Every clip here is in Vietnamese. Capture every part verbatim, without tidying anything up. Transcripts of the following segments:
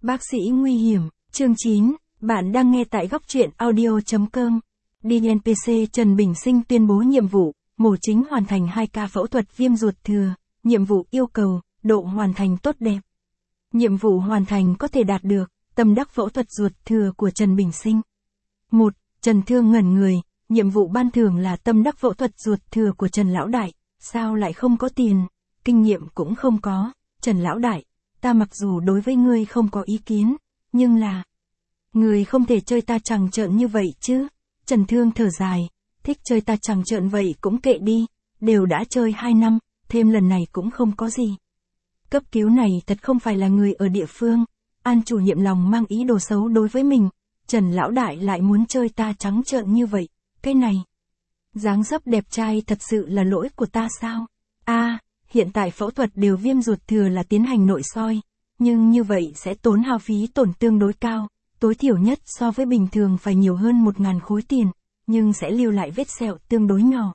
Bác sĩ nguy hiểm, chương chín, bạn đang nghe tại góc truyện audio chấm com. đê en pê xê Trần Bình Sinh tuyên bố nhiệm vụ, mổ chính hoàn thành hai ca phẫu thuật viêm ruột thừa, nhiệm vụ yêu cầu, độ hoàn thành tốt đẹp. Nhiệm vụ hoàn thành có thể đạt được, tâm đắc phẫu thuật ruột thừa của Trần Bình Sinh. một. Trần Thương ngẩn người, nhiệm vụ ban thưởng là tâm đắc phẫu thuật ruột thừa của Trần Lão Đại, sao lại không có tiền, kinh nghiệm cũng không có, Trần Lão Đại, ta mặc dù đối với ngươi không có ý kiến, nhưng là... Ngươi không thể chơi ta trắng trợn như vậy chứ, Trần Thương thở dài, thích chơi ta trắng trợn vậy cũng kệ đi, đều đã chơi hai năm, thêm lần này cũng không có gì. Cấp cứu này thật không phải là người ở địa phương, An chủ nhiệm lòng mang ý đồ xấu đối với mình, Trần Lão Đại lại muốn chơi ta trắng trợn như vậy, cái này. Dáng dấp đẹp trai thật sự là lỗi của ta sao? A, à, hiện tại phẫu thuật đều viêm ruột thừa là tiến hành nội soi, nhưng như vậy sẽ tốn hao phí tổn tương đối cao, tối thiểu nhất so với bình thường phải nhiều hơn một ngàn khối tiền, nhưng sẽ lưu lại vết sẹo tương đối nhỏ.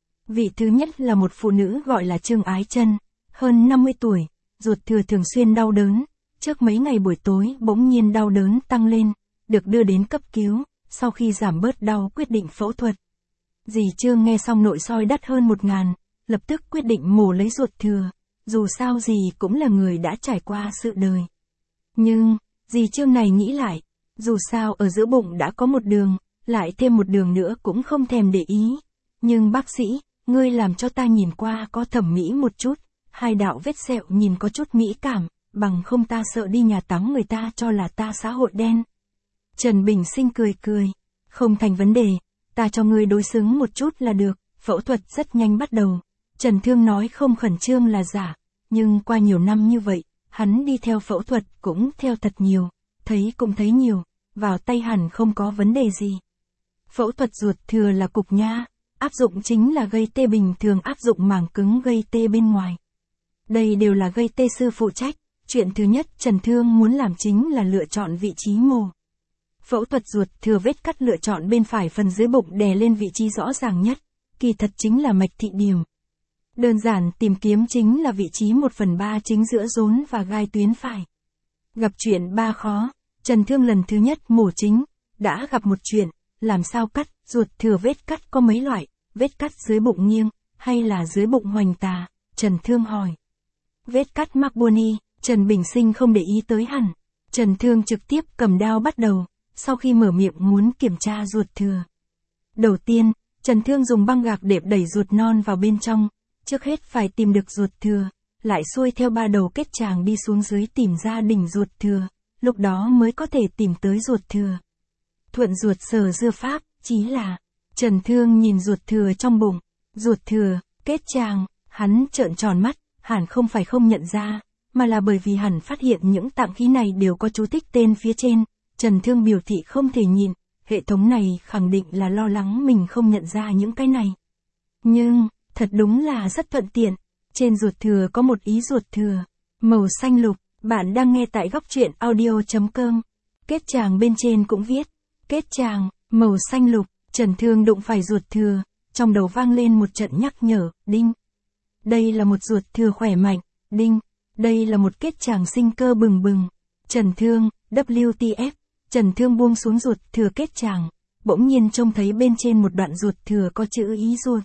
Vị thứ nhất là một phụ nữ gọi là Trương Ái Chân, hơn năm mươi tuổi, ruột thừa thường xuyên đau đớn, trước mấy ngày buổi tối bỗng nhiên đau đớn tăng lên, được đưa đến cấp cứu, sau khi giảm bớt đau quyết định phẫu thuật. Dì Trương nghe xong nội soi đắt hơn một ngàn, lập tức quyết định mổ lấy ruột thừa, dù sao dì cũng là người đã trải qua sự đời. Nhưng, dì Trương này nghĩ lại, dù sao ở giữa bụng đã có một đường, lại thêm một đường nữa cũng không thèm để ý. Nhưng bác sĩ, ngươi làm cho ta nhìn qua có thẩm mỹ một chút, hai đạo vết sẹo nhìn có chút mỹ cảm, bằng không ta sợ đi nhà tắm người ta cho là ta xã hội đen. Trần Bình Sinh cười cười, không thành vấn đề, ta cho ngươi đối xứng một chút là được, phẫu thuật rất nhanh bắt đầu. Trần Thương nói không khẩn trương là giả, nhưng qua nhiều năm như vậy, hắn đi theo phẫu thuật cũng theo thật nhiều, thấy cũng thấy nhiều, vào tay hẳn không có vấn đề gì. Phẫu thuật ruột thừa là cục nha, áp dụng chính là gây tê bình thường áp dụng màng cứng gây tê bên ngoài. Đây đều là gây tê sư phụ trách, chuyện thứ nhất Trần Thương muốn làm chính là lựa chọn vị trí mổ. Phẫu thuật ruột thừa vết cắt lựa chọn bên phải phần dưới bụng đè lên vị trí rõ ràng nhất, kỳ thật chính là mạch thị điểm. Đơn giản tìm kiếm chính là vị trí một phần ba chính giữa rốn và gai tuyến phải. Gặp chuyện ba khó, Trần Thương lần thứ nhất mổ chính, đã gặp một chuyện, làm sao cắt, ruột thừa vết cắt có mấy loại, vết cắt dưới bụng nghiêng, hay là dưới bụng hoành tà, Trần Thương hỏi. Vết cắt Marboni, Trần Bình Sinh không để ý tới hẳn, Trần Thương trực tiếp cầm đao bắt đầu, sau khi mở miệng muốn kiểm tra ruột thừa. Đầu tiên, Trần Thương dùng băng gạc đệm đẩy ruột non vào bên trong, trước hết phải tìm được ruột thừa, lại xuôi theo ba đầu kết tràng đi xuống dưới tìm ra đỉnh ruột thừa, lúc đó mới có thể tìm tới ruột thừa. Thuận ruột sờ dưa pháp, chí là, Trần Thương nhìn ruột thừa trong bụng, ruột thừa, kết tràng, hắn trợn tròn mắt, hẳn không phải không nhận ra, mà là bởi vì hẳn phát hiện những tạng khí này đều có chú thích tên phía trên, Trần Thương biểu thị không thể nhìn, hệ thống này khẳng định là lo lắng mình không nhận ra những cái này. Nhưng, thật đúng là rất thuận tiện, trên ruột thừa có một ý ruột thừa, màu xanh lục, bạn đang nghe tại góc truyện audio chấm com. Kết tràng bên trên cũng viết, kết tràng, màu xanh lục, Trần Thương đụng phải ruột thừa, trong đầu vang lên một trận nhắc nhở, đinh. Đây là một ruột thừa khỏe mạnh, đinh. Đây là một kết tràng sinh cơ bừng bừng. Trần Thương, W T F, Trần Thương buông xuống ruột thừa kết tràng, bỗng nhiên trông thấy bên trên một đoạn ruột thừa có chữ ý ruột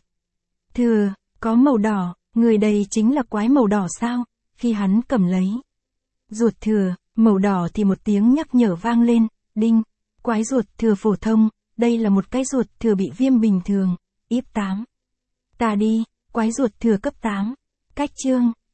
thừa, có màu đỏ, người đây chính là quái màu đỏ sao, khi hắn cầm lấy ruột thừa, màu đỏ thì một tiếng nhắc nhở vang lên, đinh, quái ruột thừa phổ thông, đây là một cái ruột thừa bị viêm bình thường, íp tám. Ta đi, quái ruột thừa cấp tám, cách chương.